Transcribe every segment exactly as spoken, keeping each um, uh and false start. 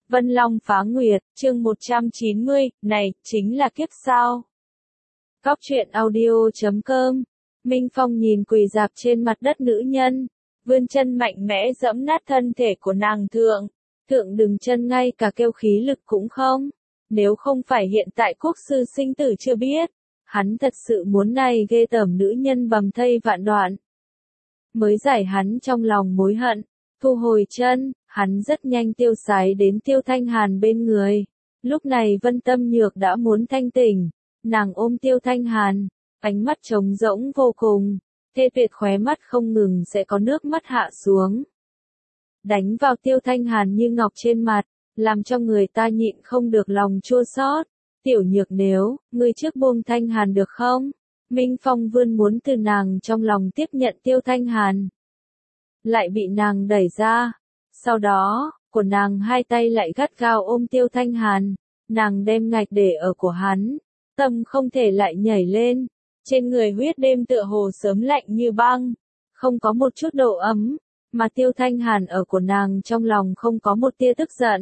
Vân Long Phá Nguyệt, chương một trăm chín mươi, này, chính là kiếp sao? Cóc truyện audio chấm com. Minh Phong nhìn quỳ rạp trên mặt đất nữ nhân, vươn chân mạnh mẽ giẫm nát thân thể của nàng thượng. Thượng đừng chân ngay cả kêu khí lực cũng không. Nếu không phải hiện tại quốc sư sinh tử chưa biết, hắn thật sự muốn này ghê tởm nữ nhân bầm thây vạn đoạn. Mới giải hắn trong lòng mối hận, thu hồi chân, hắn rất nhanh tiêu sái đến Tiêu Thanh Hàn bên người. Lúc này Vân Tâm Nhược đã muốn thanh tỉnh, nàng ôm Tiêu Thanh Hàn, ánh mắt trống rỗng vô cùng, thê tuyệt khóe mắt không ngừng sẽ có nước mắt hạ xuống. Đánh vào Tiêu Thanh Hàn như ngọc trên mặt, làm cho người ta nhịn không được lòng chua xót. Tiểu Nhược nếu, ngươi trước buông Thanh Hàn được không? Minh Phong vươn muốn từ nàng trong lòng tiếp nhận Tiêu Thanh Hàn. Lại bị nàng đẩy ra. Sau đó, của nàng hai tay lại gắt gao ôm Tiêu Thanh Hàn. Nàng đem ngạch để ở của hắn. Tâm không thể lại nhảy lên. Trên người huyết đêm tựa hồ sớm lạnh như băng. Không có một chút độ ấm. Mà Tiêu Thanh Hàn ở của nàng trong lòng không có một tia tức giận.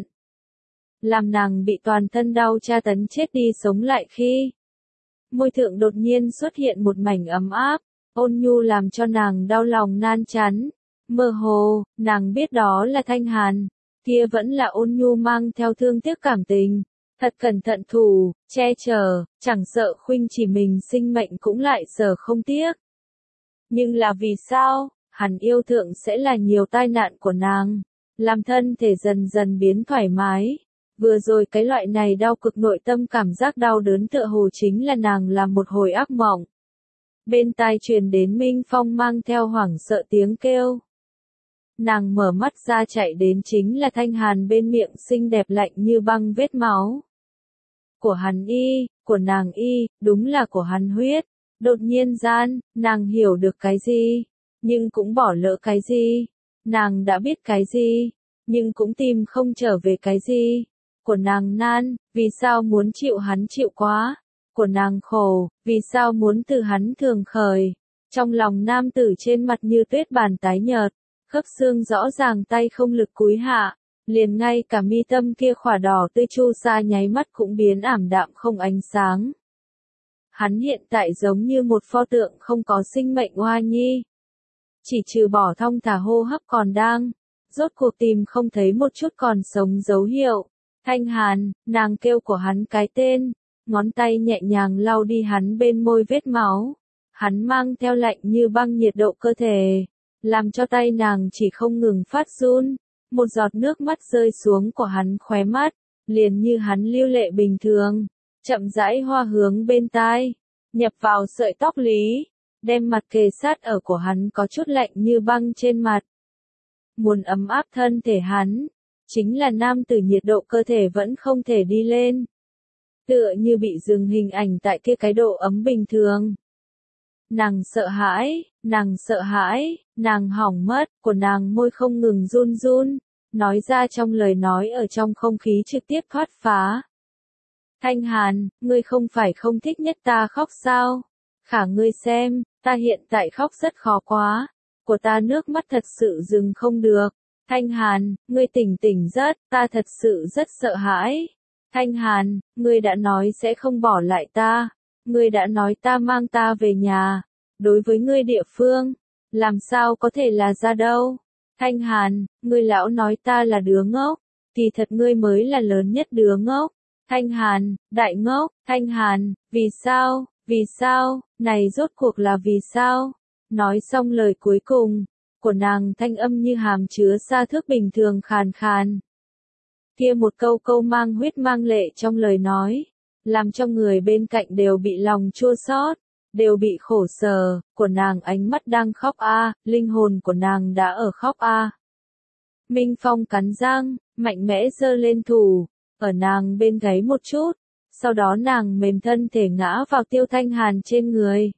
Làm nàng bị toàn thân đau tra tấn chết đi sống lại khi. Môi thượng đột nhiên xuất hiện một mảnh ấm áp, ôn nhu làm cho nàng đau lòng nan chán. Mơ hồ, nàng biết đó là Thanh Hàn, kia vẫn là ôn nhu mang theo thương tiếc cảm tình, thật cẩn thận thủ, che chở, chẳng sợ khuynh chỉ mình sinh mệnh cũng lại sợ không tiếc. Nhưng là vì sao, hắn yêu thượng sẽ là nhiều tai nạn của nàng, làm thân thể dần dần biến thoải mái. Vừa rồi cái loại này đau cực nội tâm cảm giác đau đớn tựa hồ chính là nàng làm một hồi ác mộng. Bên tai truyền đến Minh Phong mang theo hoảng sợ tiếng kêu. Nàng mở mắt ra chạy đến chính là Thanh Hàn bên miệng xinh đẹp lạnh như băng vết máu. Của hắn y, của nàng y, đúng là của hắn huyết. Đột nhiên gian, nàng hiểu được cái gì, nhưng cũng bỏ lỡ cái gì. Nàng đã biết cái gì, nhưng cũng tìm không trở về cái gì. Của nàng nan, vì sao muốn chịu hắn chịu quá. Của nàng khổ, vì sao muốn từ hắn thường khởi. Trong lòng nam tử trên mặt như tuyết bàn tái nhợt, khớp xương rõ ràng tay không lực cúi hạ, liền ngay cả mi tâm kia khỏa đỏ tươi chu sa nháy mắt cũng biến ảm đạm không ánh sáng. Hắn hiện tại giống như một pho tượng không có sinh mệnh oa nhi. Chỉ trừ bỏ thong thả hô hấp còn đang, rốt cuộc tìm không thấy một chút còn sống dấu hiệu. Thanh Hàn, nàng kêu của hắn cái tên, ngón tay nhẹ nhàng lau đi hắn bên môi vết máu. Hắn mang theo lạnh như băng nhiệt độ cơ thể, làm cho tay nàng chỉ không ngừng phát run. Một giọt nước mắt rơi xuống của hắn khóe mắt, liền như hắn lưu lệ bình thường, chậm rãi hoa hướng bên tai, nhập vào sợi tóc lý, đem mặt kề sát ở của hắn có chút lạnh như băng trên mặt. Muốn ấm áp thân thể hắn. Chính là nam tử nhiệt độ cơ thể vẫn không thể đi lên. Tựa như bị dừng hình ảnh tại kia cái độ ấm bình thường. Nàng sợ hãi, nàng sợ hãi, nàng hỏng mất, của nàng môi không ngừng run run, nói ra trong lời nói ở trong không khí trực tiếp thoát phá. Thanh Hàn, ngươi không phải không thích nhất ta khóc sao? Khả ngươi xem, ta hiện tại khóc rất khó quá, của ta nước mắt thật sự dừng không được. Thanh Hàn, ngươi tỉnh tỉnh rất, ta thật sự rất sợ hãi. Thanh Hàn, ngươi đã nói sẽ không bỏ lại ta. Ngươi đã nói ta mang ta về nhà. Đối với ngươi địa phương, làm sao có thể là ra đâu. Thanh Hàn, ngươi lão nói ta là đứa ngốc. Kỳ thật ngươi mới là lớn nhất đứa ngốc. Thanh Hàn, đại ngốc, Thanh Hàn, vì sao, vì sao, này rốt cuộc là vì sao. Nói xong lời cuối cùng. Của nàng thanh âm như hàm chứa sa thước bình thường khàn khàn. Kia một câu câu mang huyết mang lệ trong lời nói, làm cho người bên cạnh đều bị lòng chua xót, đều bị khổ sở, của nàng ánh mắt đang khóc a, linh hồn của nàng đã ở khóc a. Minh Phong cắn răng, mạnh mẽ giơ lên thủ, ở nàng bên gáy một chút, sau đó nàng mềm thân thể ngã vào Tiêu Thanh Hàn trên người.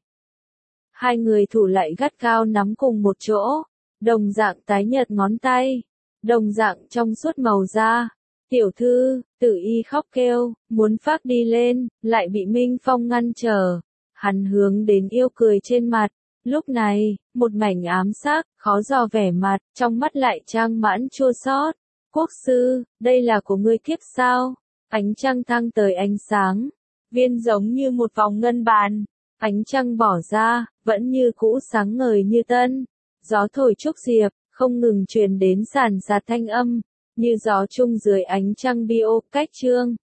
Hai người thủ lại gắt gao nắm cùng một chỗ. Đồng dạng tái nhợt ngón tay, đồng dạng trong suốt màu da. Tiểu thư, Tử Y khóc kêu, muốn phát đi lên, lại bị Minh Phong ngăn trở. Hắn hướng đến yêu cười trên mặt, lúc này, một mảnh ám sắc, khó dò vẻ mặt, trong mắt lại trang mãn chua xót. Quốc sư, đây là của ngươi kiếp sao? Ánh trăng thăng tới ánh sáng. Viên giống như một vòng ngân bàn. Ánh trăng bỏ ra, vẫn như cũ sáng ngời như tân. Gió thổi trúc diệp, không ngừng truyền đến sàn sạt thanh âm. Như gió chung dưới ánh trăng bio, cách trương.